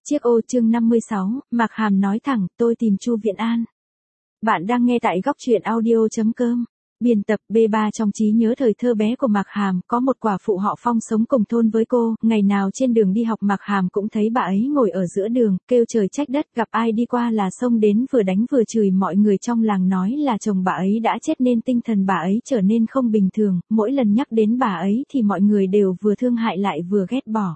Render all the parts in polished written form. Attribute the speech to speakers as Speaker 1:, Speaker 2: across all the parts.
Speaker 1: Chiếc ô chương 56, Mạc Hàm nói thẳng, tôi tìm Chu Viện An. Bạn đang nghe tại góc truyện audio.com. Biên tập B3 trong trí nhớ thời thơ bé của Mạc Hàm, có một quả phụ họ Phong sống cùng thôn với cô, ngày nào trên đường đi học Mạc Hàm cũng thấy bà ấy ngồi ở giữa đường, kêu trời trách đất, gặp ai đi qua là xông đến vừa đánh vừa chửi, mọi người trong làng nói là chồng bà ấy đã chết nên tinh thần bà ấy trở nên không bình thường, mỗi lần nhắc đến bà ấy thì mọi người đều vừa thương hại lại vừa ghét bỏ.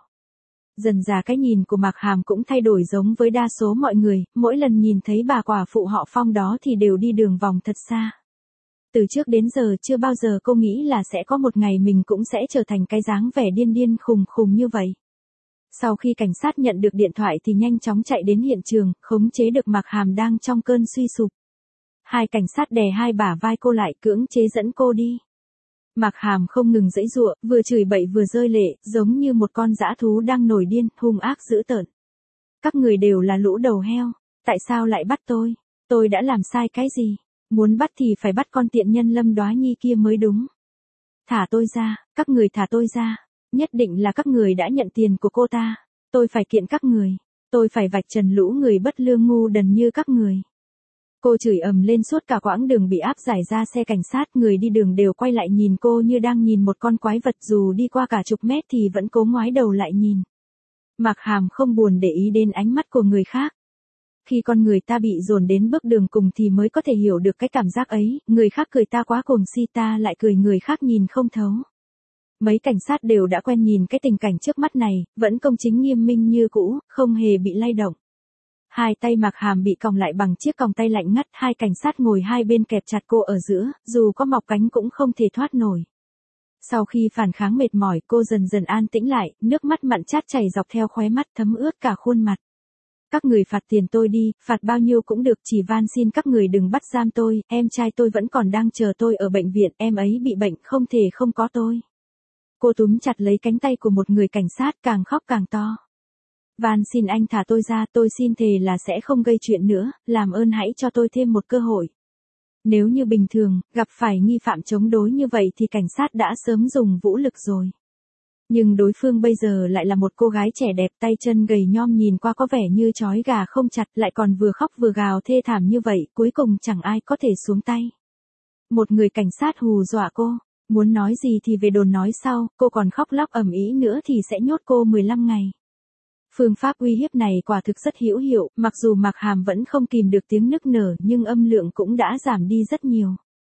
Speaker 1: Dần dà cái nhìn của Mạc Hàm cũng thay đổi giống với đa số mọi người, mỗi lần nhìn thấy bà quả phụ họ Phong đó thì đều đi đường vòng thật xa. Từ trước đến giờ chưa bao giờ cô nghĩ là sẽ có một ngày mình cũng sẽ trở thành cái dáng vẻ điên điên khùng khùng như vậy. Sau khi cảnh sát nhận được điện thoại thì nhanh chóng chạy đến hiện trường, khống chế được Mạc Hàm đang trong cơn suy sụp. Hai cảnh sát đè hai bả vai cô lại, cưỡng chế dẫn cô đi. Mạc Hàm không ngừng giãy giụa, vừa chửi bậy vừa rơi lệ, giống như một con dã thú đang nổi điên, hung ác dữ tợn. Các người đều là lũ đầu heo, tại sao lại bắt tôi? Tôi đã làm sai cái gì? Muốn bắt thì phải bắt con tiện nhân Lâm Đoá Nhi kia mới đúng. Thả tôi ra, các người thả tôi ra. Nhất định là các người đã nhận tiền của cô ta. Tôi phải kiện các người. Tôi phải vạch trần lũ người bất lương ngu đần như các người. Cô chửi ầm lên suốt cả quãng đường bị áp giải ra xe cảnh sát, người đi đường đều quay lại nhìn cô như đang nhìn một con quái vật, dù đi qua cả chục mét thì vẫn cố ngoái đầu lại nhìn. Mạc Hàm không buồn để ý đến ánh mắt của người khác. Khi con người ta bị dồn đến bước đường cùng thì mới có thể hiểu được cái cảm giác ấy, người khác cười ta quá cuồng si, ta lại cười người khác nhìn không thấu. Mấy cảnh sát đều đã quen nhìn cái tình cảnh trước mắt này, vẫn công chính nghiêm minh như cũ, không hề bị lay động. Hai tay Mạc Hàm bị còng lại bằng chiếc còng tay lạnh ngắt, hai cảnh sát ngồi hai bên kẹp chặt cô ở giữa, dù có mọc cánh cũng không thể thoát nổi. Sau khi phản kháng mệt mỏi, cô dần dần an tĩnh lại, nước mắt mặn chát chảy dọc theo khóe mắt, thấm ướt cả khuôn mặt. Các người phạt tiền tôi đi, phạt bao nhiêu cũng được, chỉ van xin các người đừng bắt giam tôi, em trai tôi vẫn còn đang chờ tôi ở bệnh viện, em ấy bị bệnh không thể không có tôi. Cô túm chặt lấy cánh tay của một người cảnh sát, càng khóc càng to. Van xin anh thả tôi ra, tôi xin thề là sẽ không gây chuyện nữa, làm ơn hãy cho tôi thêm một cơ hội. Nếu như bình thường, gặp phải nghi phạm chống đối như vậy thì cảnh sát đã sớm dùng vũ lực rồi. Nhưng đối phương bây giờ lại là một cô gái trẻ đẹp, tay chân gầy nhom, nhìn qua có vẻ như trói gà không chặt, lại còn vừa khóc vừa gào thê thảm như vậy, cuối cùng chẳng ai có thể xuống tay. Một người cảnh sát hù dọa cô, muốn nói gì thì về đồn nói sau, cô còn khóc lóc ầm ĩ nữa thì sẽ nhốt cô 15 ngày. Phương pháp uy hiếp này quả thực rất hữu hiệu, mặc dù Mạc Hàm vẫn không kìm được tiếng nức nở nhưng âm lượng cũng đã giảm đi rất nhiều.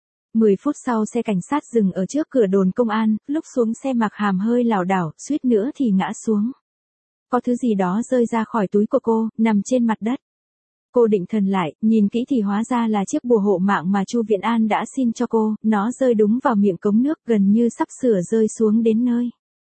Speaker 1: 10 phút sau xe cảnh sát dừng ở trước cửa đồn công an, lúc xuống xe Mạc Hàm hơi lảo đảo, suýt nữa thì ngã xuống. Có thứ gì đó rơi ra khỏi túi của cô, nằm trên mặt đất. Cô định thần lại, nhìn kỹ thì hóa ra là chiếc bùa hộ mạng mà Chu Viện An đã xin cho cô, nó rơi đúng vào miệng cống nước, gần như sắp sửa rơi xuống đến nơi.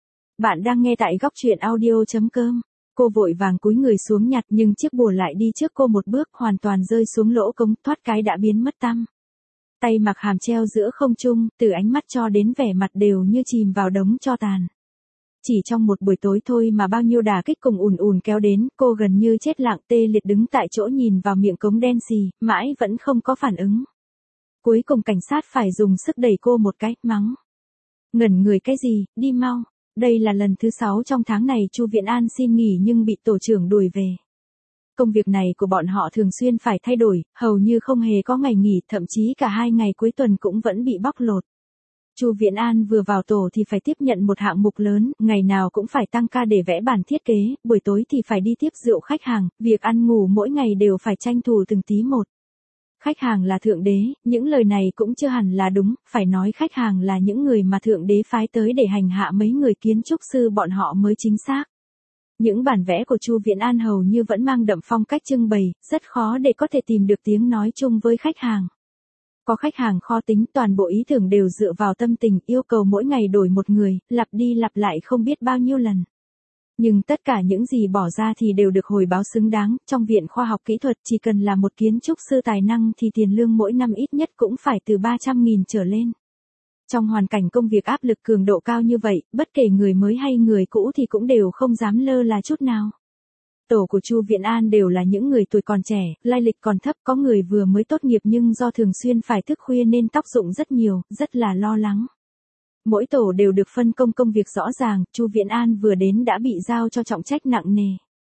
Speaker 1: Bạn đang nghe tại góc truyện audio.com. Cô vội vàng cúi người xuống nhặt nhưng chiếc bùa lại đi trước cô một bước, hoàn toàn rơi xuống lỗ cống, thoát cái đã biến mất tăm. Tay Mạc Hàm treo giữa không trung, từ ánh mắt cho đến vẻ mặt đều như chìm vào đống tro tàn. Chỉ trong một buổi tối thôi mà bao nhiêu đả kích cùng ùn ùn kéo đến, cô gần như chết lặng tê liệt đứng tại chỗ nhìn vào miệng cống đen xì, mãi vẫn không có phản ứng. Cuối cùng cảnh sát phải dùng sức đẩy cô một cái, mắng. Ngẩn người cái gì, đi mau. Đây là lần thứ 6 trong tháng này Chu Viện An xin nghỉ nhưng bị tổ trưởng đuổi về. Công việc này của bọn họ thường xuyên phải thay đổi, hầu như không hề có ngày nghỉ, thậm chí cả 2 ngày cuối tuần cũng vẫn bị bóc lột. Chu Viện An vừa vào tổ thì phải tiếp nhận một hạng mục lớn, ngày nào cũng phải tăng ca để vẽ bản thiết kế, buổi tối thì phải đi tiếp rượu khách hàng, việc ăn ngủ mỗi ngày đều phải tranh thủ từng tí một. Khách hàng là thượng đế, những lời này cũng chưa hẳn là đúng, phải nói khách hàng là những người mà thượng đế phái tới để hành hạ mấy người kiến trúc sư bọn họ mới chính xác. Những bản vẽ của Chu Viện An hầu như vẫn mang đậm phong cách trưng bày, rất khó để có thể tìm được tiếng nói chung với khách hàng. Có khách hàng khó tính, toàn bộ ý tưởng đều dựa vào tâm tình, yêu cầu mỗi ngày đổi một người, lặp đi lặp lại không biết bao nhiêu lần. Nhưng tất cả những gì bỏ ra thì đều được hồi báo xứng đáng, trong viện khoa học kỹ thuật chỉ cần là một kiến trúc sư tài năng thì tiền lương mỗi năm ít nhất cũng phải từ 300.000 trở lên. Trong hoàn cảnh công việc áp lực cường độ cao như vậy, bất kể người mới hay người cũ thì cũng đều không dám lơ là chút nào. Tổ của Chu Viện An đều là những người tuổi còn trẻ, lai lịch còn thấp, có người vừa mới tốt nghiệp nhưng do thường xuyên phải thức khuya nên tóc rụng rất nhiều, rất là lo lắng. Mỗi tổ đều được phân công công việc rõ ràng, Chu Viện An vừa đến đã bị giao cho trọng trách nặng nề.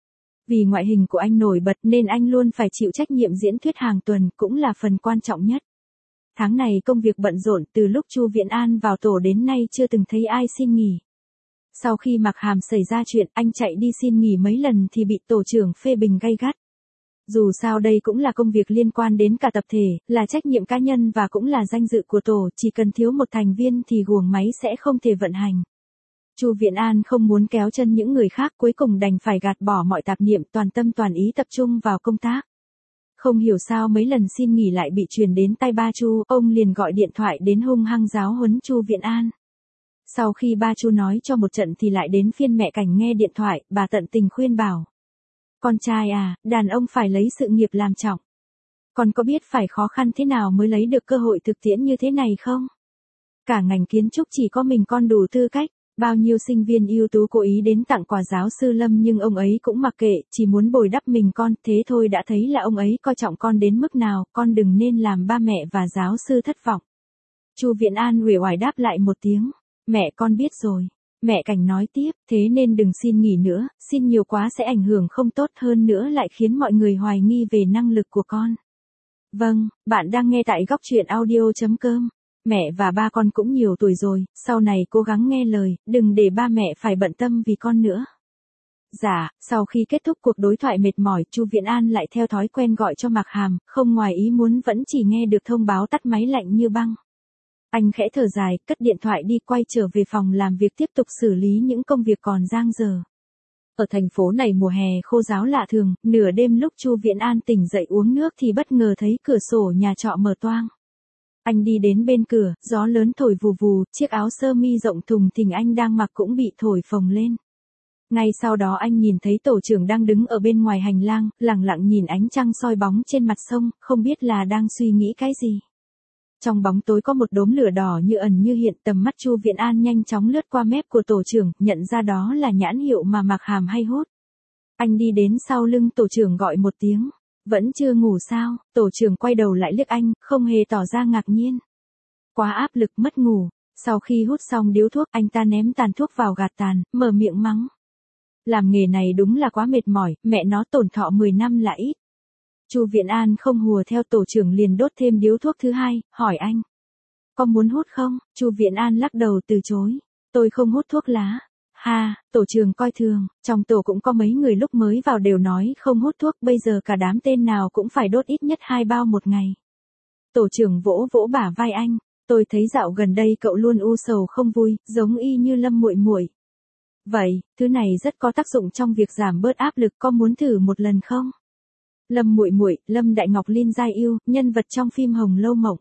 Speaker 1: Vì ngoại hình của anh nổi bật nên anh luôn phải chịu trách nhiệm diễn thuyết hàng tuần, cũng là phần quan trọng nhất. Tháng này công việc bận rộn, từ lúc Chu Viễn An vào tổ đến nay chưa từng thấy ai xin nghỉ. Sau khi Mạc Hàm xảy ra chuyện, anh chạy đi xin nghỉ mấy lần thì bị tổ trưởng phê bình gay gắt. Dù sao đây cũng là công việc liên quan đến cả tập thể, là trách nhiệm cá nhân và cũng là danh dự của tổ, chỉ cần thiếu một thành viên thì guồng máy sẽ không thể vận hành. Chu Viễn An không muốn kéo chân những người khác, cuối cùng đành phải gạt bỏ mọi tạp niệm, toàn tâm toàn ý tập trung vào công tác. Không hiểu sao mấy lần xin nghỉ lại bị truyền đến tai ba Chu, ông liền gọi điện thoại đến hung hăng giáo huấn Chu Viễn An. Sau khi ba Chu nói cho một trận thì lại đến phiên mẹ Cảnh nghe điện thoại, bà tận tình khuyên bảo. Con trai à, đàn ông phải lấy sự nghiệp làm trọng. Con có biết phải khó khăn thế nào mới lấy được cơ hội thực tiễn như thế này không? Cả ngành kiến trúc chỉ có mình con đủ tư cách. Bao nhiêu sinh viên ưu tú cố ý đến tặng quà giáo sư Lâm nhưng ông ấy cũng mặc kệ, chỉ muốn bồi đắp mình con, thế thôi đã thấy là ông ấy coi trọng con đến mức nào, con đừng nên làm ba mẹ và giáo sư thất vọng. Chu Viễn An uể oải đáp lại một tiếng, mẹ con biết rồi. Mẹ Cảnh nói tiếp, thế nên đừng xin nghỉ nữa, xin nhiều quá sẽ ảnh hưởng không tốt, hơn nữa lại khiến mọi người hoài nghi về năng lực của con. Vâng, bạn đang nghe tại góc truyện audio.com. Mẹ và ba con cũng nhiều tuổi rồi, sau này cố gắng nghe lời, đừng để ba mẹ phải bận tâm vì con nữa. Dạ, sau khi kết thúc cuộc đối thoại mệt mỏi, Chu Viễn An lại theo thói quen gọi cho Mạc Hàm, không ngoài ý muốn vẫn chỉ nghe được thông báo tắt máy lạnh như băng. Anh khẽ thở dài, cất điện thoại đi, quay trở về phòng làm việc tiếp tục xử lý những công việc còn dang dở. Ở thành phố này mùa hè khô ráo lạ thường, nửa đêm lúc Chu Viễn An tỉnh dậy uống nước thì bất ngờ thấy cửa sổ nhà trọ mở toang. Anh đi đến bên cửa, gió lớn thổi vù vù, chiếc áo sơ mi rộng thùng thình anh đang mặc cũng bị thổi phồng lên. Ngay sau đó anh nhìn thấy tổ trưởng đang đứng ở bên ngoài hành lang, lặng lặng nhìn ánh trăng soi bóng trên mặt sông, không biết là đang suy nghĩ cái gì. Trong bóng tối có một đốm lửa đỏ như ẩn như hiện, tầm mắt Chu Viễn An nhanh chóng lướt qua mép của tổ trưởng, nhận ra đó là nhãn hiệu mà Mạc Hàm hay hút. Anh đi đến sau lưng tổ trưởng gọi một tiếng. Vẫn chưa ngủ sao? Tổ trưởng quay đầu lại liếc anh, không hề tỏ ra ngạc nhiên. Quá áp lực mất ngủ. Sau khi hút xong điếu thuốc, anh ta ném tàn thuốc vào gạt tàn, mở miệng mắng. Làm nghề này đúng là quá mệt mỏi, mẹ nó tổn thọ 10 năm là ít. Chu Viễn An không hùa theo, tổ trưởng liền đốt thêm điếu thuốc thứ hai, hỏi anh. Có muốn hút không? Chu Viễn An lắc đầu từ chối. Tôi không hút thuốc lá. Ha, tổ trưởng coi thường, trong tổ cũng có mấy người lúc mới vào đều nói không hút thuốc, bây giờ cả đám tên nào cũng phải đốt ít nhất 2 bao một ngày. Tổ trưởng vỗ vỗ bả vai anh, tôi thấy dạo gần đây cậu luôn u sầu không vui, giống y như Lâm muội muội. Vậy, thứ này rất có tác dụng trong việc giảm bớt áp lực, có muốn thử một lần không? Lâm muội muội, Lâm Đại Ngọc Linh Giai Yêu, nhân vật trong phim Hồng Lâu Mộng.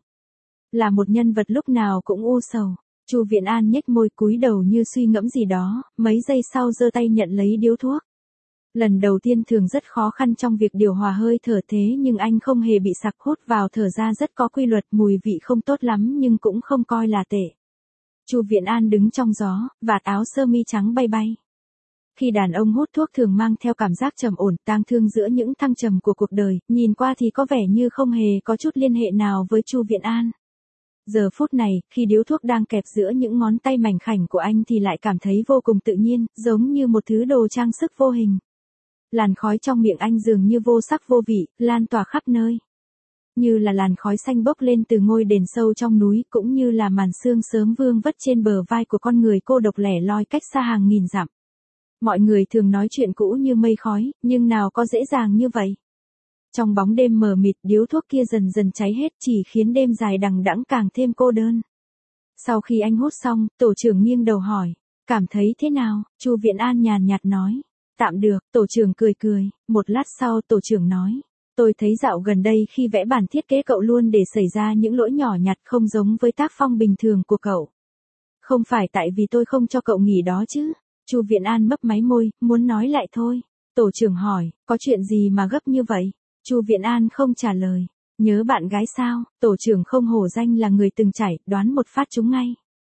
Speaker 1: Là một nhân vật lúc nào cũng u sầu. Chu Viễn An nhếch môi cúi đầu như suy ngẫm gì đó, mấy giây sau giơ tay nhận lấy điếu thuốc. Lần đầu tiên thường rất khó khăn trong việc điều hòa hơi thở, thế nhưng anh không hề bị sặc, hút vào thở ra rất có quy luật, mùi vị không tốt lắm nhưng cũng không coi là tệ. Chu Viễn An đứng trong gió, vạt áo sơ mi trắng bay bay. Khi đàn ông hút thuốc thường mang theo cảm giác trầm ổn, tang thương giữa những thăng trầm của cuộc đời, nhìn qua thì có vẻ như không hề có chút liên hệ nào với Chu Viễn An. Giờ phút này, khi điếu thuốc đang kẹp giữa những ngón tay mảnh khảnh của anh thì lại cảm thấy vô cùng tự nhiên, giống như một thứ đồ trang sức vô hình. Làn khói trong miệng anh dường như vô sắc vô vị, lan tỏa khắp nơi. Như là làn khói xanh bốc lên từ ngôi đền sâu trong núi, cũng như là màn sương sớm vương vất trên bờ vai của con người cô độc lẻ loi cách xa hàng nghìn dặm. Mọi người thường nói chuyện cũ như mây khói, nhưng nào có dễ dàng như vậy. Trong bóng đêm mờ mịt, điếu thuốc kia dần dần cháy hết, chỉ khiến đêm dài đằng đẵng càng thêm cô đơn. Sau khi anh hút xong, tổ trưởng nghiêng đầu hỏi, cảm thấy thế nào? Chu Viễn An nhàn nhạt nói, tạm được. Tổ trưởng cười cười, một lát sau tổ trưởng nói, tôi thấy dạo gần đây khi vẽ bản thiết kế cậu luôn để xảy ra những lỗi nhỏ nhặt không giống với tác phong bình thường của cậu. Không phải tại vì tôi không cho cậu nghỉ đó chứ? Chu Viễn An mấp máy môi, muốn nói lại thôi. Tổ trưởng hỏi, có chuyện gì mà gấp như vậy? Chu Viễn An không trả lời. Nhớ bạn gái sao? Tổ trưởng không hổ danh là người từng trải, đoán một phát trúng ngay.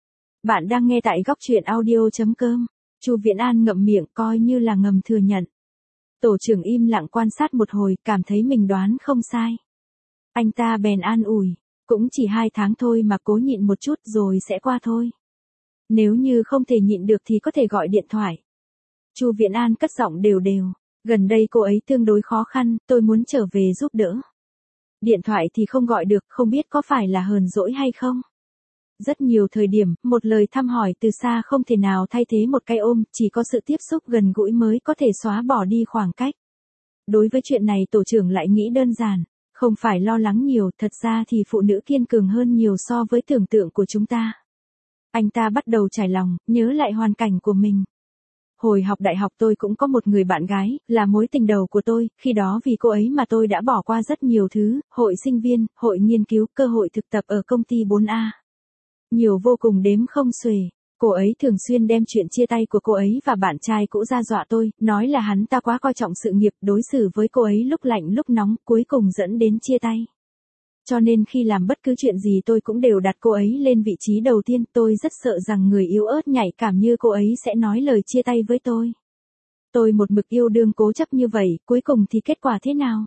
Speaker 1: Bạn đang nghe tại góc truyện audio.com. Chu Viễn An ngậm miệng, coi như là ngầm thừa nhận. Tổ trưởng im lặng quan sát một hồi, cảm thấy mình đoán không sai. Anh ta bèn an ủi, cũng chỉ 2 tháng thôi mà, cố nhịn một chút rồi sẽ qua thôi. Nếu như không thể nhịn được thì có thể gọi điện thoại. Chu Viễn An cất giọng đều đều. Gần đây cô ấy tương đối khó khăn, tôi muốn trở về giúp đỡ. Điện thoại thì không gọi được, không biết có phải là hờn dỗi hay không? Rất nhiều thời điểm, một lời thăm hỏi từ xa không thể nào thay thế một cái ôm, chỉ có sự tiếp xúc gần gũi mới có thể xóa bỏ đi khoảng cách. Đối với chuyện này tổ trưởng lại nghĩ đơn giản, không phải lo lắng nhiều, thật ra thì phụ nữ kiên cường hơn nhiều so với tưởng tượng của chúng ta. Anh ta bắt đầu trải lòng, nhớ lại hoàn cảnh của mình. Hồi học đại học tôi cũng có một người bạn gái, là mối tình đầu của tôi, khi đó vì cô ấy mà tôi đã bỏ qua rất nhiều thứ, hội sinh viên, hội nghiên cứu, cơ hội thực tập ở công ty 4A. Nhiều vô cùng đếm không xuể. Cô ấy thường xuyên đem chuyện chia tay của cô ấy và bạn trai cũ ra dọa tôi, nói là hắn ta quá coi trọng sự nghiệp, đối xử với cô ấy lúc lạnh lúc nóng, cuối cùng dẫn đến chia tay. Cho nên khi làm bất cứ chuyện gì tôi cũng đều đặt cô ấy lên vị trí đầu tiên, tôi rất sợ rằng người yếu ớt nhạy cảm như cô ấy sẽ nói lời chia tay với tôi. Tôi một mực yêu đương cố chấp như vậy, cuối cùng thì kết quả thế nào?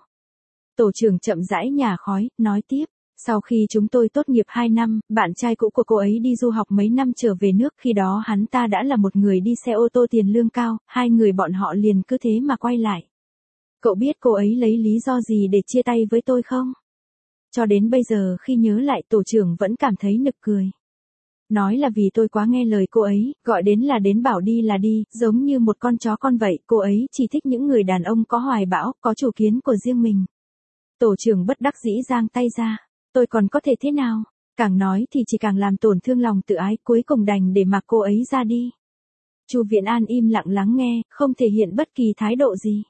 Speaker 1: Tổ trưởng chậm rãi nhả khói, nói tiếp. Sau khi chúng tôi tốt nghiệp 2 năm, bạn trai cũ của cô ấy đi du học mấy năm trở về nước, khi đó hắn ta đã là một người đi xe ô tô tiền lương cao, hai người bọn họ liền cứ thế mà quay lại. Cậu biết cô ấy lấy lý do gì để chia tay với tôi không? Cho đến bây giờ khi nhớ lại tổ trưởng vẫn cảm thấy nực cười. Nói là vì tôi quá nghe lời cô ấy, gọi đến là đến bảo đi là đi, giống như một con chó con vậy, cô ấy chỉ thích những người đàn ông có hoài bão, có chủ kiến của riêng mình. Tổ trưởng bất đắc dĩ giang tay ra. Tôi còn có thể thế nào? Càng nói thì chỉ càng làm tổn thương lòng tự ái, cuối cùng đành để mặc cô ấy ra đi. Chu Viễn An im lặng lắng nghe, không thể hiện bất kỳ thái độ gì.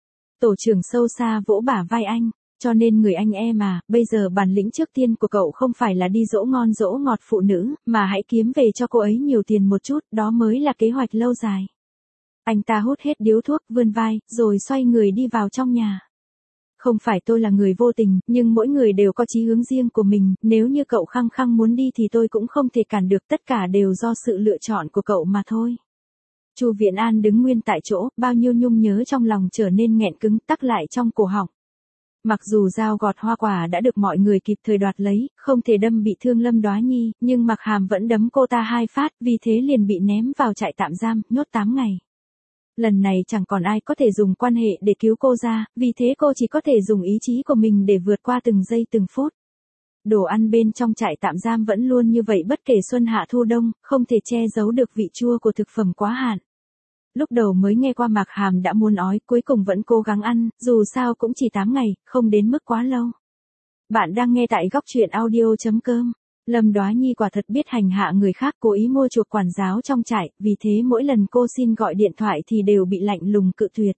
Speaker 1: Tổ trưởng sâu xa vỗ bả vai anh, cho nên người anh em à, bây giờ bản lĩnh trước tiên của cậu không phải là đi dỗ ngon dỗ ngọt phụ nữ, mà hãy kiếm về cho cô ấy nhiều tiền một chút, đó mới là kế hoạch lâu dài. Anh ta hút hết điếu thuốc, vươn vai, rồi xoay người đi vào trong nhà. Không phải tôi là người vô tình, nhưng mỗi người đều có chí hướng riêng của mình, nếu như cậu khăng khăng muốn đi thì tôi cũng không thể cản được, tất cả đều do sự lựa chọn của cậu mà thôi. Chu Viễn An đứng nguyên tại chỗ, bao nhiêu nhung nhớ trong lòng trở nên nghẹn cứng, tắc lại trong cổ họng. Mặc dù dao gọt hoa quả đã được mọi người kịp thời đoạt lấy, không thể đâm bị thương Lâm Đoá Nhi, nhưng Mạc Hàm vẫn đấm cô ta 2 phát, vì thế liền bị ném vào trại tạm giam, nhốt 8 ngày. Lần này chẳng còn ai có thể dùng quan hệ để cứu cô ra, vì thế cô chỉ có thể dùng ý chí của mình để vượt qua từng giây từng phút. Đồ ăn bên trong trại tạm giam vẫn luôn như vậy bất kể xuân hạ thu đông, không thể che giấu được vị chua của thực phẩm quá hạn. Lúc đầu mới nghe qua Mạc Hàm đã muốn ói, cuối cùng vẫn cố gắng ăn, dù sao cũng chỉ 8 ngày, không đến mức quá lâu. Bạn đang nghe tại góc truyện audio.com. Lâm Đoá Nhi quả thật biết hành hạ người khác, cố ý mua chuộc quản giáo trong trại, vì thế mỗi lần cô xin gọi điện thoại thì đều bị lạnh lùng cự tuyệt.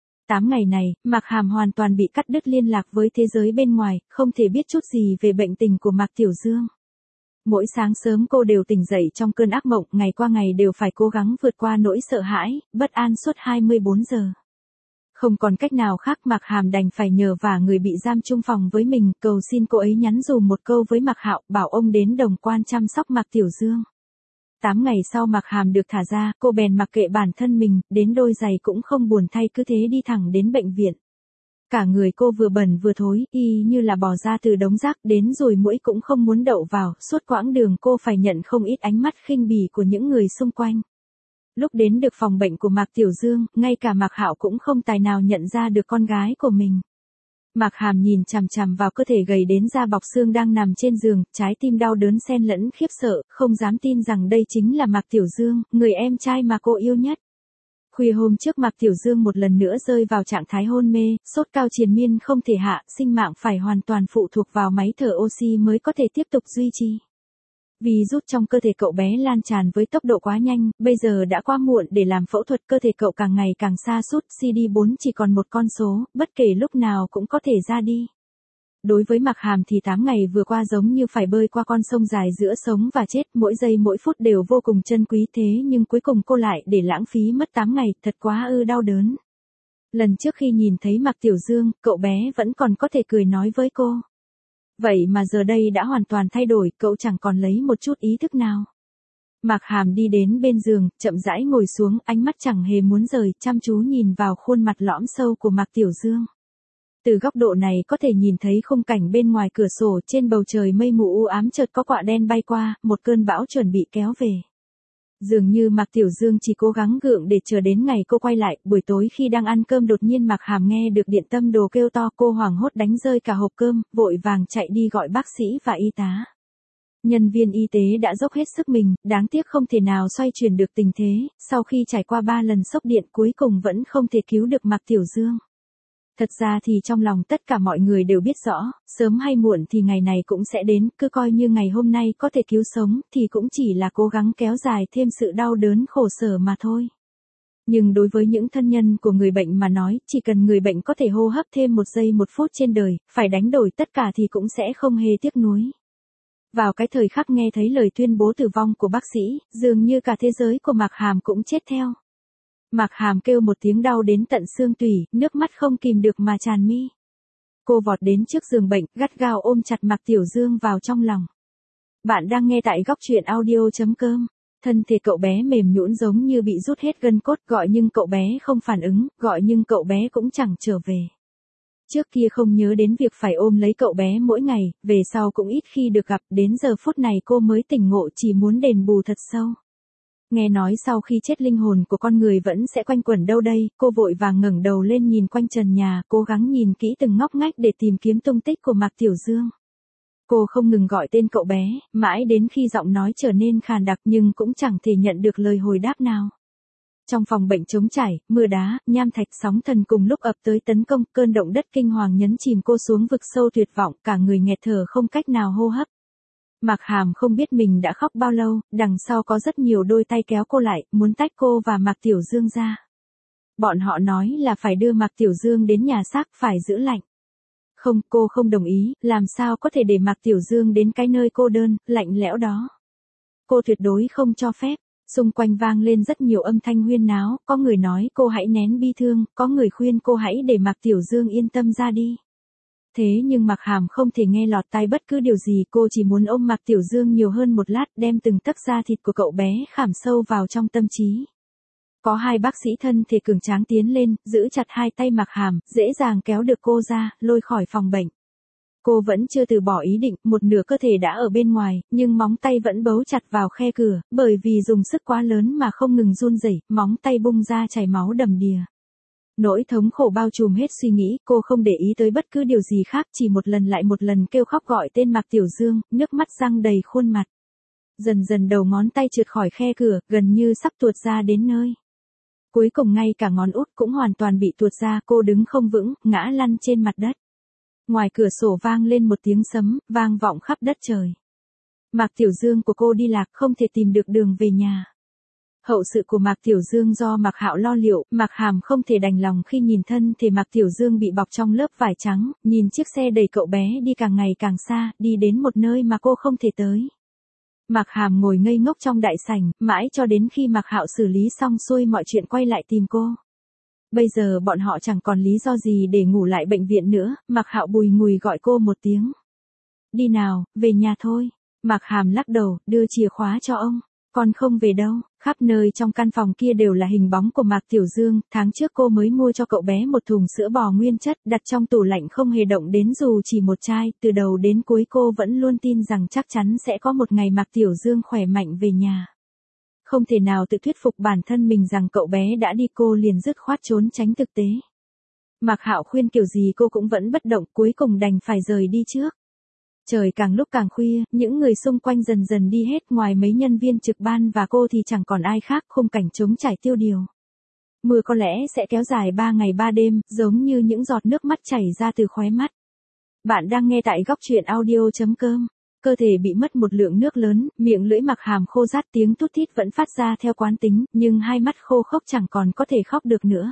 Speaker 1: 8 ngày này, Mạc Hàm hoàn toàn bị cắt đứt liên lạc với thế giới bên ngoài, không thể biết chút gì về bệnh tình của Mạc Tiểu Dương. Mỗi sáng sớm cô đều tỉnh dậy trong cơn ác mộng, ngày qua ngày đều phải cố gắng vượt qua nỗi sợ hãi, bất an suốt 24 giờ. Không còn cách nào khác, Mạc Hàm đành phải nhờ vả người bị giam chung phòng với mình, cầu xin cô ấy nhắn dùm một câu với Mạc Hạo, bảo ông đến Đồng Quan chăm sóc Mạc Tiểu Dương. 8 ngày sau Mạc Hàm được thả ra, cô bèn mặc kệ bản thân mình, đến đôi giày cũng không buồn thay, cứ thế đi thẳng đến bệnh viện. Cả người cô vừa bẩn vừa thối, y như là bò ra từ đống rác, đến rồi mũi cũng không muốn đậu vào, suốt quãng đường cô phải nhận không ít ánh mắt khinh bỉ của những người xung quanh. Lúc đến được phòng bệnh của Mạc Tiểu Dương, ngay cả Mạc Hạo cũng không tài nào nhận ra được con gái của mình. Mạc Hàm nhìn chằm chằm vào cơ thể gầy đến da bọc xương đang nằm trên giường, trái tim đau đớn xen lẫn khiếp sợ, không dám tin rằng đây chính là Mạc Tiểu Dương, người em trai mà cô yêu nhất. Khuya hôm trước Mạc Tiểu Dương một lần nữa rơi vào trạng thái hôn mê, sốt cao triền miên không thể hạ, sinh mạng phải hoàn toàn phụ thuộc vào máy thở oxy mới có thể tiếp tục duy trì. Virus trong cơ thể cậu bé lan tràn với tốc độ quá nhanh, bây giờ đã quá muộn để làm phẫu thuật, cơ thể cậu càng ngày càng sa sút, CD4 chỉ còn một con số, bất kể lúc nào cũng có thể ra đi. Đối với Mạc Hàm thì 8 ngày vừa qua giống như phải bơi qua con sông dài giữa sống và chết, mỗi giây mỗi phút đều vô cùng chân quý, thế nhưng cuối cùng cô lại để lãng phí mất 8 ngày, thật quá đau đớn. Lần trước khi nhìn thấy Mạc Tiểu Dương, cậu bé vẫn còn có thể cười nói với cô. Vậy mà giờ đây đã hoàn toàn thay đổi, cậu chẳng còn lấy một chút ý thức nào. Mạc Hàm đi đến bên giường, chậm rãi ngồi xuống, ánh mắt chẳng hề muốn rời, chăm chú nhìn vào khuôn mặt lõm sâu của Mạc Tiểu Dương. Từ góc độ này có thể nhìn thấy khung cảnh bên ngoài cửa sổ, trên bầu trời mây mù u ám chợt có quạ đen bay qua, một cơn bão chuẩn bị kéo về. dường như Mạc Tiểu Dương chỉ cố gắng gượng để chờ đến ngày cô quay lại. Buổi tối khi đang ăn cơm đột nhiên Mạc Hàm nghe được điện tâm đồ kêu to, cô hoảng hốt đánh rơi cả hộp cơm, vội vàng chạy đi gọi bác sĩ và y tá. Nhân viên y tế đã dốc hết sức mình, đáng tiếc không thể nào xoay chuyển được tình thế, sau khi trải qua 3 lần sốc điện cuối cùng vẫn không thể cứu được Mạc Tiểu Dương. Thật ra thì trong lòng tất cả mọi người đều biết rõ, sớm hay muộn thì ngày này cũng sẽ đến, cứ coi như ngày hôm nay có thể cứu sống thì cũng chỉ là cố gắng kéo dài thêm sự đau đớn khổ sở mà thôi. Nhưng đối với những thân nhân của người bệnh mà nói, chỉ cần người bệnh có thể hô hấp thêm 1 giây 1 phút trên đời, phải đánh đổi tất cả thì cũng sẽ không hề tiếc nuối. Vào cái thời khắc nghe thấy lời tuyên bố tử vong của bác sĩ, dường như cả thế giới của Mạc Hàm cũng chết theo. Mạc Hàm kêu một tiếng đau đến tận xương tủy, nước mắt không kìm được mà tràn mi. Cô vọt đến trước giường bệnh, gắt gao ôm chặt Mạc Tiểu Dương vào trong lòng. Bạn đang nghe tại góc truyện audio.com. Thân thể cậu bé mềm nhũn giống như bị rút hết gân cốt, gọi nhưng cậu bé không phản ứng, gọi nhưng cậu bé cũng chẳng trở về. Trước kia không nhớ đến việc phải ôm lấy cậu bé mỗi ngày, về sau cũng ít khi được gặp, đến giờ phút này cô mới tỉnh ngộ chỉ muốn đền bù thật sâu. Nghe nói sau khi chết linh hồn của con người vẫn sẽ quanh quẩn đâu đây, cô vội vàng ngẩng đầu lên nhìn quanh trần nhà, cố gắng nhìn kỹ từng ngóc ngách để tìm kiếm tung tích của Mạc Tiểu Dương. Cô không ngừng gọi tên cậu bé, mãi đến khi giọng nói trở nên khàn đặc nhưng cũng chẳng thể nhận được lời hồi đáp nào. Trong phòng bệnh trống trải, mưa đá, nham thạch sóng thần cùng lúc ập tới tấn công, cơn động đất kinh hoàng nhấn chìm cô xuống vực sâu tuyệt vọng, cả người nghẹt thở không cách nào hô hấp. Mạc Hàm không biết mình đã khóc bao lâu, đằng sau có rất nhiều đôi tay kéo cô lại, muốn tách cô và Mạc Tiểu Dương ra. Bọn họ nói là phải đưa Mạc Tiểu Dương đến nhà xác, phải giữ lạnh. Không, cô không đồng ý, làm sao có thể để Mạc Tiểu Dương đến cái nơi cô đơn, lạnh lẽo đó. Cô tuyệt đối không cho phép. Xung quanh vang lên rất nhiều âm thanh huyên náo, có người nói cô hãy nén bi thương, có người khuyên cô hãy để Mạc Tiểu Dương yên tâm ra đi. Thế nhưng Mạc Hàm không thể nghe lọt tai bất cứ điều gì, cô chỉ muốn ôm Mạc Tiểu Dương nhiều hơn một lát, đem từng tấc da thịt của cậu bé khảm sâu vào trong tâm trí. Có 2 bác sĩ thân thể cường tráng tiến lên, giữ chặt 2 tay Mạc Hàm, dễ dàng kéo được cô ra, lôi khỏi phòng bệnh. Cô vẫn chưa từ bỏ ý định, một nửa cơ thể đã ở bên ngoài, nhưng móng tay vẫn bấu chặt vào khe cửa, bởi vì dùng sức quá lớn mà không ngừng run rẩy, móng tay bung ra chảy máu đầm đìa. Nỗi thống khổ bao trùm hết suy nghĩ, cô không để ý tới bất cứ điều gì khác, chỉ một lần lại một lần kêu khóc gọi tên Mạc Tiểu Dương, nước mắt răng đầy khuôn mặt. Dần dần đầu ngón tay trượt khỏi khe cửa, gần như sắp tuột ra đến nơi. Cuối cùng ngay cả ngón út cũng hoàn toàn bị tuột ra, cô đứng không vững, ngã lăn trên mặt đất. Ngoài cửa sổ vang lên một tiếng sấm, vang vọng khắp đất trời. Mạc Tiểu Dương của cô đi lạc, không thể tìm được đường về nhà. Hậu sự của Mạc Tiểu Dương do Mạc Hạo lo liệu, Mạc Hàm không thể đành lòng khi nhìn thân thể Mạc Tiểu Dương bị bọc trong lớp vải trắng, nhìn chiếc xe đẩy cậu bé đi càng ngày càng xa, đi đến một nơi mà cô không thể tới. Mạc Hàm ngồi ngây ngốc trong đại sảnh, mãi cho đến khi Mạc Hạo xử lý xong xuôi mọi chuyện quay lại tìm cô. Bây giờ bọn họ chẳng còn lý do gì để ngủ lại bệnh viện nữa, Mạc Hạo bùi ngùi gọi cô một tiếng. Đi nào, về nhà thôi. Mạc Hàm lắc đầu, đưa chìa khóa cho ông. Con không về đâu, khắp nơi trong căn phòng kia đều là hình bóng của Mạc Tiểu Dương, tháng trước cô mới mua cho cậu bé một thùng sữa bò nguyên chất, đặt trong tủ lạnh không hề động đến dù chỉ một chai, từ đầu đến cuối cô vẫn luôn tin rằng chắc chắn sẽ có một ngày Mạc Tiểu Dương khỏe mạnh về nhà. Không thể nào tự thuyết phục bản thân mình rằng cậu bé đã đi, cô liền dứt khoát trốn tránh thực tế. Mạc Hạo khuyên kiểu gì cô cũng vẫn bất động, cuối cùng đành phải rời đi trước. Trời càng lúc càng khuya, những người xung quanh dần dần đi hết, ngoài mấy nhân viên trực ban và cô thì chẳng còn ai khác, khung cảnh trống trải tiêu điều. Mưa có lẽ sẽ kéo dài 3 ngày 3 đêm, giống như những giọt nước mắt chảy ra từ khóe mắt. Bạn đang nghe tại góc truyện audio.com. Cơ thể bị mất một lượng nước lớn, miệng lưỡi Mạc Hàm khô rát, tiếng tút thít vẫn phát ra theo quán tính, nhưng hai mắt khô khốc chẳng còn có thể khóc được nữa.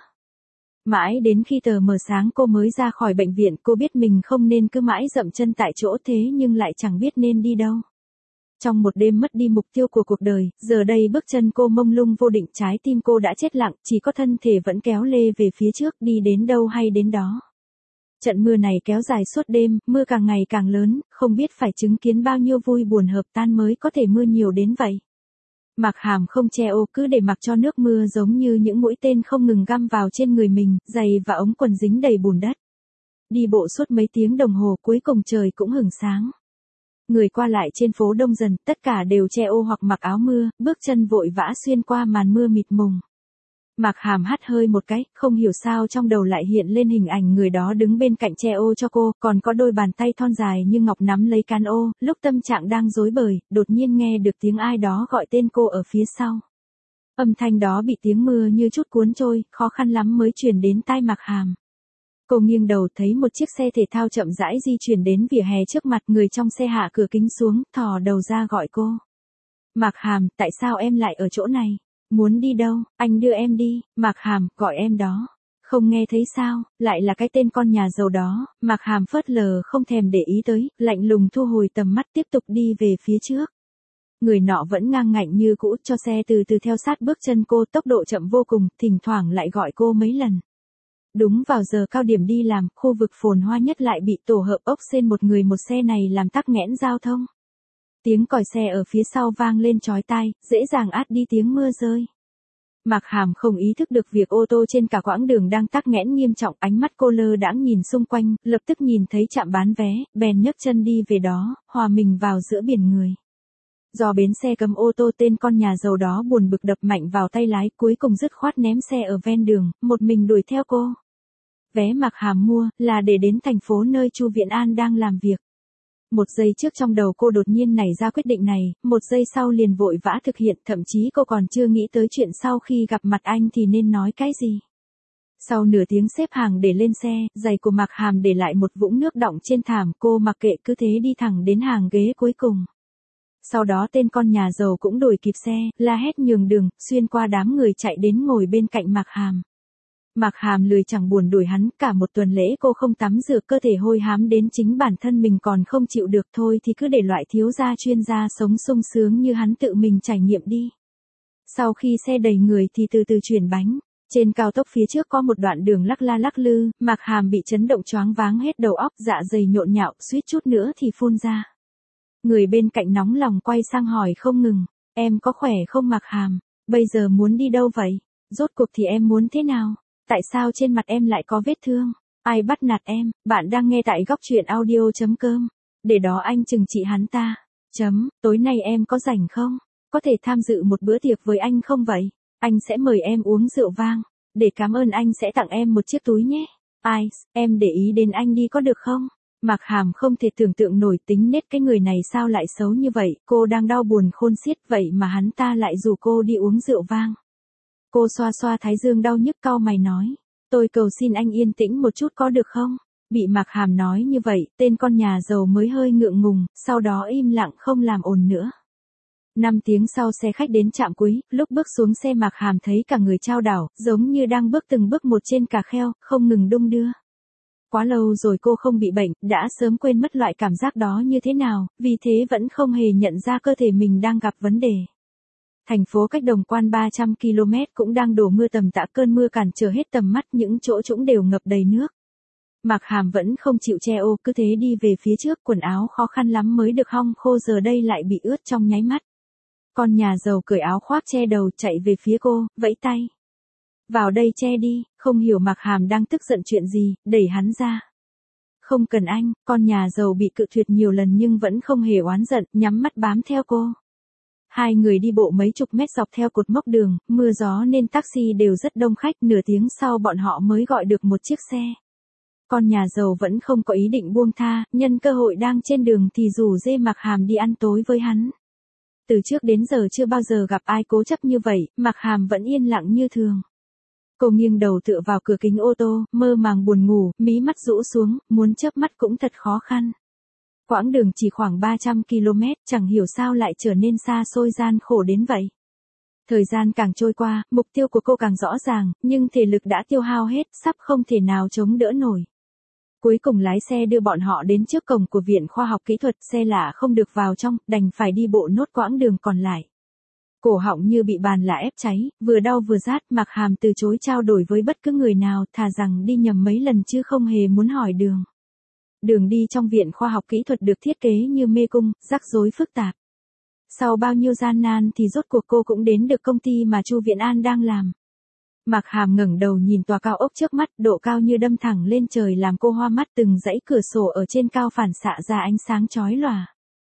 Speaker 1: Mãi đến khi tờ mờ sáng cô mới ra khỏi bệnh viện, cô biết mình không nên cứ mãi dậm chân tại chỗ thế nhưng lại chẳng biết nên đi đâu. Trong một đêm mất đi mục tiêu của cuộc đời, giờ đây bước chân cô mông lung vô định, trái tim cô đã chết lặng, chỉ có thân thể vẫn kéo lê về phía trước, đi đến đâu hay đến đó. Trận mưa này kéo dài suốt đêm, mưa càng ngày càng lớn, không biết phải chứng kiến bao nhiêu vui buồn hợp tan mới có thể mưa nhiều đến vậy. Mạc Hàm không che ô, cứ để mặc cho nước mưa giống như những mũi tên không ngừng găm vào trên người mình, giày và ống quần dính đầy bùn đất. Đi bộ suốt mấy tiếng đồng hồ, cuối cùng trời cũng hửng sáng. Người qua lại trên phố đông dần, tất cả đều che ô hoặc mặc áo mưa, bước chân vội vã xuyên qua màn mưa mịt mùng. Mạc Hàm hắt hơi một cái, không hiểu sao trong đầu lại hiện lên hình ảnh người đó đứng bên cạnh che ô cho cô, còn có đôi bàn tay thon dài như ngọc nắm lấy cán ô, lúc tâm trạng đang rối bời, đột nhiên nghe được tiếng ai đó gọi tên cô ở phía sau. Âm thanh đó bị tiếng mưa như chút cuốn trôi, khó khăn lắm mới truyền đến tai Mạc Hàm. Cô nghiêng đầu thấy một chiếc xe thể thao chậm rãi di chuyển đến vỉa hè trước mặt, người trong xe hạ cửa kính xuống, thò đầu ra gọi cô. Mạc Hàm, tại sao em lại ở chỗ này? Muốn đi đâu, anh đưa em đi. Mạc Hàm, gọi em đó. Không nghe thấy sao, lại là cái tên con nhà giàu đó. Mạc Hàm phớt lờ không thèm để ý tới, lạnh lùng thu hồi tầm mắt tiếp tục đi về phía trước. Người nọ vẫn ngang ngạnh như cũ, cho xe từ từ theo sát bước chân cô, tốc độ chậm vô cùng, thỉnh thoảng lại gọi cô mấy lần. Đúng vào giờ cao điểm đi làm, khu vực phồn hoa nhất lại bị tổ hợp ốc sên một người một xe này làm tắc nghẽn giao thông. Tiếng còi xe ở phía sau vang lên chói tai, dễ dàng át đi tiếng mưa rơi. Mạc Hàm không ý thức được việc ô tô trên cả quãng đường đang tắc nghẽn nghiêm trọng, ánh mắt cô lơ đãng nhìn xung quanh, lập tức nhìn thấy trạm bán vé, bèn nhấc chân đi về đó, hòa mình vào giữa biển người. Do bến xe cấm ô tô, tên con nhà giàu đó buồn bực đập mạnh vào tay lái, cuối cùng dứt khoát ném xe ở ven đường, một mình đuổi theo cô. Vé Mạc Hàm mua là để đến thành phố nơi Chu Viễn An đang làm việc. Một giây trước trong đầu cô đột nhiên nảy ra quyết định này, một giây sau liền vội vã thực hiện, thậm chí cô còn chưa nghĩ tới chuyện sau khi gặp mặt anh thì nên nói cái gì. Sau nửa tiếng xếp hàng để lên xe, giày của Mạc Hàm để lại một vũng nước đọng trên thảm, cô mặc kệ cứ thế đi thẳng đến hàng ghế cuối cùng. Sau đó tên con nhà giàu cũng đuổi kịp xe, la hét nhường đường, xuyên qua đám người chạy đến ngồi bên cạnh Mạc Hàm. Mạc Hàm lười chẳng buồn đuổi hắn, cả một tuần lễ cô không tắm rửa, cơ thể hôi hám đến chính bản thân mình còn không chịu được, thôi thì cứ để loại thiếu gia chuyên gia sống sung sướng như hắn tự mình trải nghiệm đi. Sau khi xe đầy người thì từ từ chuyển bánh. Trên cao tốc phía trước có một đoạn đường lắc la lắc lư, Mạc Hàm bị chấn động choáng váng hết đầu óc, dạ dày nhộn nhạo, suýt chút nữa thì phun ra. Người bên cạnh nóng lòng quay sang hỏi không ngừng, em có khỏe không Mạc Hàm, bây giờ muốn đi đâu vậy? Rốt cuộc thì em muốn thế nào? Tại sao trên mặt em lại có vết thương? Ai bắt nạt em? Bạn đang nghe tại góc truyện audio.com. Để đó anh trừng trị hắn ta. Tối nay em có rảnh không? Có thể tham dự một bữa tiệc với anh không vậy? Anh sẽ mời em uống rượu vang. Để cảm ơn anh sẽ tặng em một chiếc túi nhé. Ai, em để ý đến anh đi có được không? Mạc Hàm không thể tưởng tượng nổi tính nết cái người này sao lại xấu như vậy, cô đang đau buồn khôn xiết vậy mà hắn ta lại rủ cô đi uống rượu vang. Cô xoa xoa thái dương đau nhức cau mày nói, tôi cầu xin anh yên tĩnh một chút có được không? Bị Mạc Hàm nói như vậy, tên con nhà giàu mới hơi ngượng ngùng, sau đó im lặng không làm ồn nữa. 5 tiếng sau xe khách đến trạm cuối, lúc bước xuống xe Mạc Hàm thấy cả người chao đảo, giống như đang bước từng bước một trên cà kheo, không ngừng đung đưa. Quá lâu rồi cô không bị bệnh, đã sớm quên mất loại cảm giác đó như thế nào, vì thế vẫn không hề nhận ra cơ thể mình đang gặp vấn đề. Thành phố cách Đồng Quan 300 km cũng đang đổ mưa tầm tã, cơn mưa cản trở hết tầm mắt, những chỗ trũng đều ngập đầy nước. Mạc Hàm vẫn không chịu che ô, cứ thế đi về phía trước, quần áo khó khăn lắm mới được hong khô, giờ đây lại bị ướt trong nháy mắt. Con nhà giàu cởi áo khoác che đầu chạy về phía cô, vẫy tay. Vào đây che đi, không hiểu Mạc Hàm đang tức giận chuyện gì, đẩy hắn ra. Không cần anh, con nhà giàu bị cự tuyệt nhiều lần nhưng vẫn không hề oán giận, nhắm mắt bám theo cô. Hai người đi bộ mấy chục mét dọc theo cột mốc đường, mưa gió nên taxi đều rất đông khách, nửa tiếng sau bọn họ mới gọi được một chiếc xe. Con nhà giàu vẫn không có ý định buông tha, nhân cơ hội đang trên đường thì rủ dê Mạc Hàm đi ăn tối với hắn. Từ trước đến giờ chưa bao giờ gặp ai cố chấp như vậy, Mạc Hàm vẫn yên lặng như thường. Cô nghiêng đầu tựa vào cửa kính ô tô, mơ màng buồn ngủ, mí mắt rũ xuống, muốn chớp mắt cũng thật khó khăn. Quãng đường chỉ khoảng 300 km, chẳng hiểu sao lại trở nên xa xôi gian khổ đến vậy. Thời gian càng trôi qua, mục tiêu của cô càng rõ ràng, nhưng thể lực đã tiêu hao hết, sắp không thể nào chống đỡ nổi. Cuối cùng lái xe đưa bọn họ đến trước cổng của Viện Khoa học Kỹ thuật, xe lạ không được vào trong, đành phải đi bộ nốt quãng đường còn lại. Cổ họng như bị bàn lạ ép cháy, vừa đau vừa rát, Mạc Hàm từ chối trao đổi với bất cứ người nào, thà rằng đi nhầm mấy lần chứ không hề muốn hỏi đường. Đường đi trong Viện Khoa học Kỹ thuật được thiết kế như mê cung, rắc rối phức tạp. Sau bao nhiêu gian nan thì rốt cuộc cô cũng đến được công ty mà Chu Viễn An đang làm. Mạc Hàm ngẩng đầu nhìn tòa cao ốc trước mắt, độ cao như đâm thẳng lên trời làm cô hoa mắt, từng dãy cửa sổ ở trên cao phản xạ ra ánh sáng chói lòa.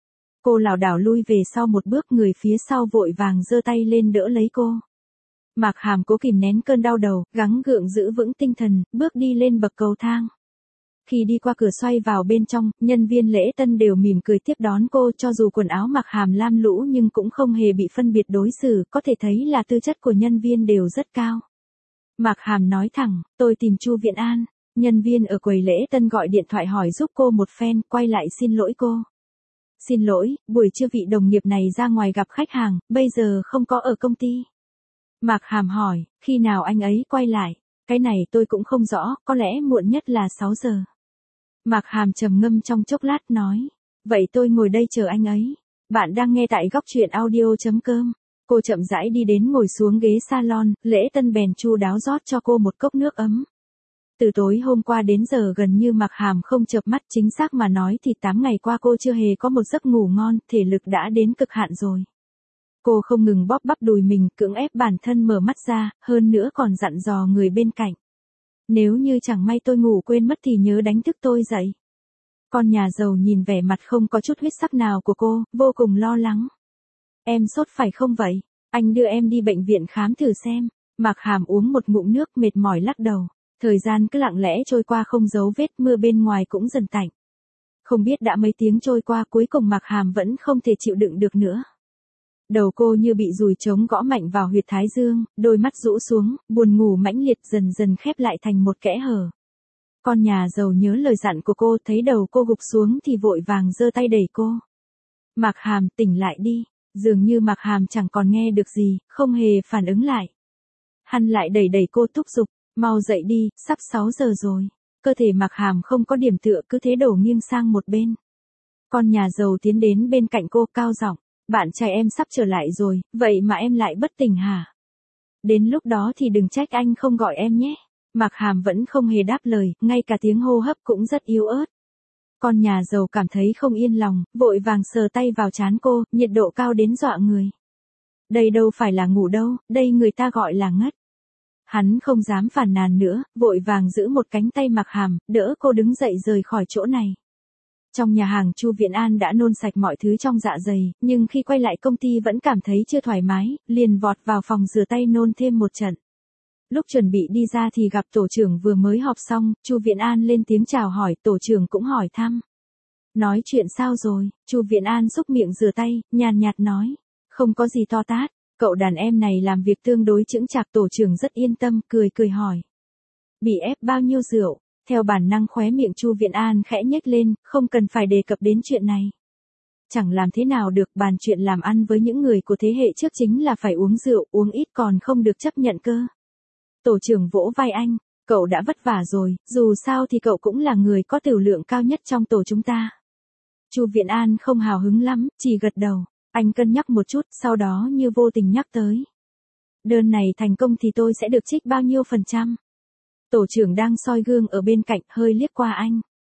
Speaker 1: Cô lảo đảo lui về sau một bước, người phía sau vội vàng giơ tay lên đỡ lấy cô. Mạc Hàm cố kìm nén cơn đau đầu, gắng gượng giữ vững tinh thần, bước đi lên bậc cầu thang. Khi đi qua cửa xoay vào bên trong, nhân viên lễ tân đều mỉm cười tiếp đón cô, cho dù quần áo Mạc Hàm lam lũ nhưng cũng không hề bị phân biệt đối xử, có thể thấy là tư chất của nhân viên đều rất cao. Mạc Hàm nói thẳng, tôi tìm Chu Viện An. Nhân viên ở quầy lễ tân gọi điện thoại hỏi giúp cô một phen, quay lại xin lỗi cô. Xin lỗi, buổi trưa vị đồng nghiệp này ra ngoài gặp khách hàng, bây giờ không có ở công ty. Mạc Hàm hỏi, khi nào anh ấy quay lại? Cái này tôi cũng không rõ, có lẽ muộn nhất là 6 giờ. Mạc Hàm trầm ngâm trong chốc lát nói, vậy tôi ngồi đây chờ anh ấy. Bạn đang nghe tại góc truyện audio.com. Cô chậm rãi đi đến ngồi xuống ghế salon, lễ tân bèn chu đáo rót cho cô một cốc nước ấm. Từ tối hôm qua đến giờ gần như Mạc Hàm không chợp mắt, chính xác mà nói thì 8 ngày qua cô chưa hề có một giấc ngủ ngon, thể lực đã đến cực hạn rồi. Cô không ngừng bóp bắp đùi mình, cưỡng ép bản thân mở mắt ra, hơn nữa còn dặn dò người bên cạnh. Nếu như chẳng may tôi ngủ quên mất thì nhớ đánh thức tôi dậy. Con nhà giàu nhìn vẻ mặt không có chút huyết sắc nào của cô, vô cùng lo lắng. Em sốt phải không vậy? Anh đưa em đi bệnh viện khám thử xem. Mạc Hàm uống một ngụm nước mệt mỏi lắc đầu. Thời gian cứ lặng lẽ trôi qua không dấu vết, mưa bên ngoài cũng dần tạnh. Không biết đã mấy tiếng trôi qua, cuối cùng Mạc Hàm vẫn không thể chịu đựng được nữa. Đầu cô như bị dùi trống gõ mạnh vào huyệt thái dương, đôi mắt rũ xuống, buồn ngủ mãnh liệt dần dần khép lại thành một kẽ hở. Con nhà giàu nhớ lời dặn của cô, thấy đầu cô gục xuống thì vội vàng giơ tay đẩy cô. Mạc Hàm, tỉnh lại đi. Dường như Mạc Hàm chẳng còn nghe được gì, không hề phản ứng lại. Hắn lại đẩy đẩy cô thúc giục, mau dậy đi, sắp 6 giờ rồi. Cơ thể Mạc Hàm không có điểm tựa, cứ thế đổ nghiêng sang một bên. Con nhà giàu tiến đến bên cạnh cô cao giọng, bạn trai em sắp trở lại rồi, vậy mà em lại bất tỉnh hả? Đến lúc đó thì đừng trách anh không gọi em nhé. Mạc Hàm vẫn không hề đáp lời, ngay cả tiếng hô hấp cũng rất yếu ớt. Con nhà giàu cảm thấy không yên lòng, vội vàng sờ tay vào trán cô, nhiệt độ cao đến dọa người. Đây đâu phải là ngủ đâu, đây người ta gọi là ngất. Hắn không dám phàn nàn nữa, vội vàng giữ một cánh tay Mạc Hàm, đỡ cô đứng dậy rời khỏi chỗ này. Trong nhà hàng Chu Viện An đã nôn sạch mọi thứ trong dạ dày, nhưng khi quay lại công ty vẫn cảm thấy chưa thoải mái, liền vọt vào phòng rửa tay nôn thêm một trận. Lúc chuẩn bị đi ra thì gặp tổ trưởng vừa mới họp xong, Chu Viện An lên tiếng chào hỏi, tổ trưởng cũng hỏi thăm. Nói chuyện sao rồi? Chu Viện An xúc miệng rửa tay, nhàn nhạt nói, không có gì to tát, cậu đàn em này làm việc tương đối chững chạc. Tổ trưởng rất yên tâm, cười cười hỏi. Bị ép bao nhiêu rượu? Theo bản năng khóe miệng Chu Viện An khẽ nhếch lên, không cần phải đề cập đến chuyện này. Chẳng làm thế nào được, bàn chuyện làm ăn với những người của thế hệ trước chính là phải uống rượu, uống ít còn không được chấp nhận cơ. Tổ trưởng vỗ vai anh, cậu đã vất vả rồi, dù sao thì cậu cũng là người có tửu lượng cao nhất trong tổ chúng ta. Chu Viện An không hào hứng lắm, chỉ gật đầu, anh cân nhắc một chút, sau đó như vô tình nhắc tới. Đơn này thành công thì tôi sẽ được trích bao nhiêu %? Tổ trưởng đang soi gương ở bên cạnh, hơi liếc qua anh.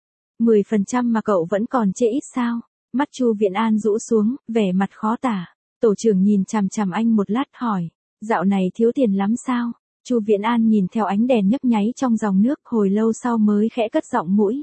Speaker 1: 10% mà cậu vẫn còn chê ít sao? Mắt Chu Viện An rũ xuống, vẻ mặt khó tả. Tổ trưởng nhìn chằm chằm anh một lát hỏi, dạo này thiếu tiền lắm sao? Chu Viện An nhìn theo ánh đèn nhấp nháy trong dòng nước, hồi lâu sau mới khẽ cất giọng mũi.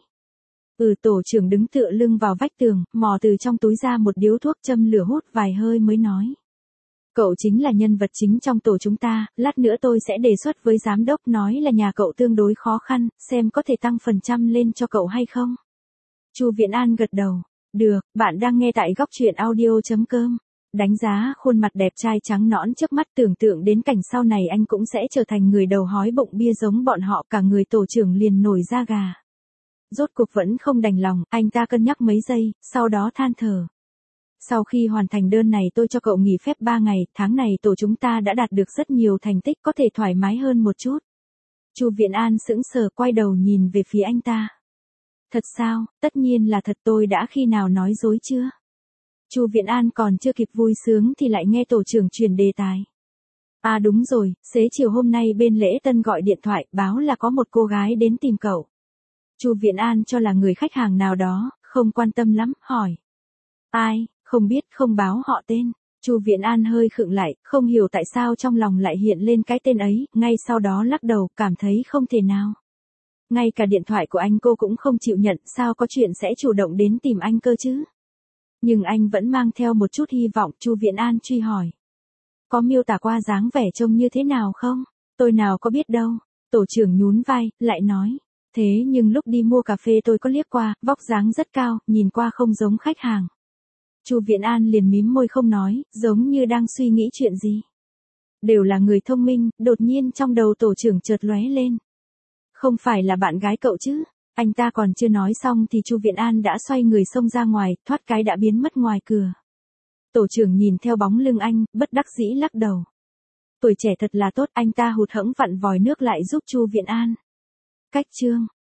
Speaker 1: Tổ trưởng đứng tựa lưng vào vách tường, mò từ trong túi ra một điếu thuốc, châm lửa hút vài hơi mới nói. Cậu chính là nhân vật chính trong tổ chúng ta, lát nữa tôi sẽ đề xuất với giám đốc, nói là nhà cậu tương đối khó khăn, xem có thể tăng % lên cho cậu hay không. Chu Viện An gật đầu. Được, bạn đang nghe tại góc truyện audio.com. Đánh giá khuôn mặt đẹp trai trắng nõn trước mắt, tưởng tượng đến cảnh sau này anh cũng sẽ trở thành người đầu hói bụng bia giống bọn họ, cả người tổ trưởng liền nổi da gà. Rốt cuộc vẫn không đành lòng, anh ta cân nhắc mấy giây, sau đó than thở. Sau khi hoàn thành đơn này tôi cho cậu nghỉ phép 3 ngày, tháng này tổ chúng ta đã đạt được rất nhiều thành tích, có thể thoải mái hơn một chút. Chu Viện An sững sờ, quay đầu nhìn về phía anh ta. Thật sao? Tất nhiên là thật, tôi đã khi nào nói dối chưa? Chu Viện An còn chưa kịp vui sướng thì lại nghe tổ trưởng truyền đề tài. À đúng rồi, xế chiều hôm nay bên lễ tân gọi điện thoại, báo là có một cô gái đến tìm cậu. Chu Viện An cho là người khách hàng nào đó, không quan tâm lắm, hỏi. Ai, không biết, không báo họ tên. Chu Viện An hơi khựng lại, không hiểu tại sao trong lòng lại hiện lên cái tên ấy, ngay sau đó lắc đầu, cảm thấy không thể nào. Ngay cả điện thoại của anh cô cũng không chịu nhận, sao có chuyện sẽ chủ động đến tìm anh cơ chứ? Nhưng anh vẫn mang theo một chút hy vọng. Chu Viện An truy hỏi. Có miêu tả qua dáng vẻ trông như thế nào không? Tôi nào có biết đâu. Tổ trưởng nhún vai, lại nói. Thế nhưng lúc đi mua cà phê tôi có liếc qua, vóc dáng rất cao, nhìn qua không giống khách hàng. Chu Viện An liền mím môi không nói, giống như đang suy nghĩ chuyện gì. Đều là người thông minh, đột nhiên trong đầu tổ trưởng chợt lóe lên. Không phải là bạn gái cậu chứ? Anh ta còn chưa nói xong thì Chu Viện An đã xoay người xông ra ngoài, thoát cái đã biến mất ngoài cửa. Tổ trưởng nhìn theo bóng lưng anh, bất đắc dĩ lắc đầu. Tuổi trẻ thật là tốt, anh ta hụt hẫng vặn vòi nước lại giúp Chu Viện An. Cách chương